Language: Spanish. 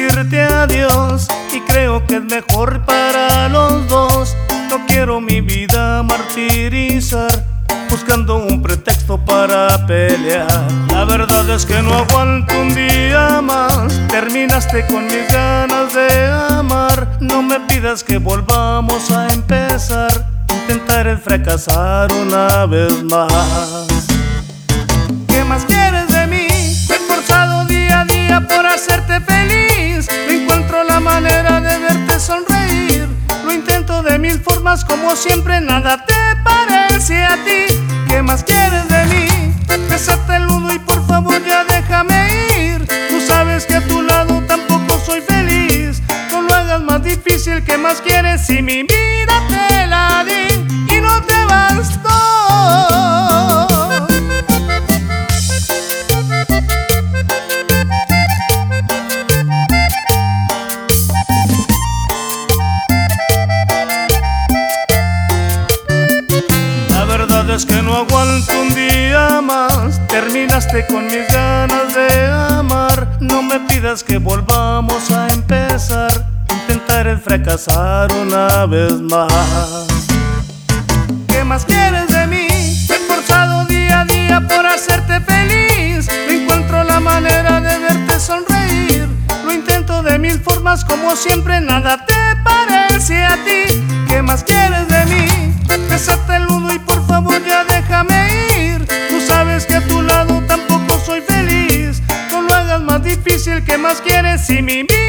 decirte adiós y creo que es mejor para los dos. No quiero mi vida martirizar buscando un pretexto para pelear. La verdad es que no aguanto un día más. Terminaste con mis ganas de amar. No me pidas que volvamos a empezar. Intentaré fracasar una vez más. ¿Qué más quieres de mí? Me he esforzado día a día por hacerte feliz. No encuentro la manera de verte sonreír. Lo intento de mil formas, como siempre nada te parece a ti. ¿Qué más quieres de mí? Bésate el nudo y por favor ya déjame ir. Tú sabes que a tu lado tampoco soy feliz. No lo hagas más difícil. ¿Qué más quieres si mi vida te la di y no te bastó? Es que no aguanto un día más. Terminaste con mis ganas de amar. No me pidas que volvamos a empezar. Intentaré fracasar una vez más. ¿Qué más quieres de mí? Me he esforzado día a día por hacerte feliz. No encuentro la manera de verte sonreír. Lo intento de mil formas, como siempre nada te parece a ti. ¿Qué más quieres de mí? Bésate el nudo y por favor ya déjame ir. Tú sabes que a tu lado tampoco soy feliz. No lo hagas más difícil. ¿Qué más quieres si mi vida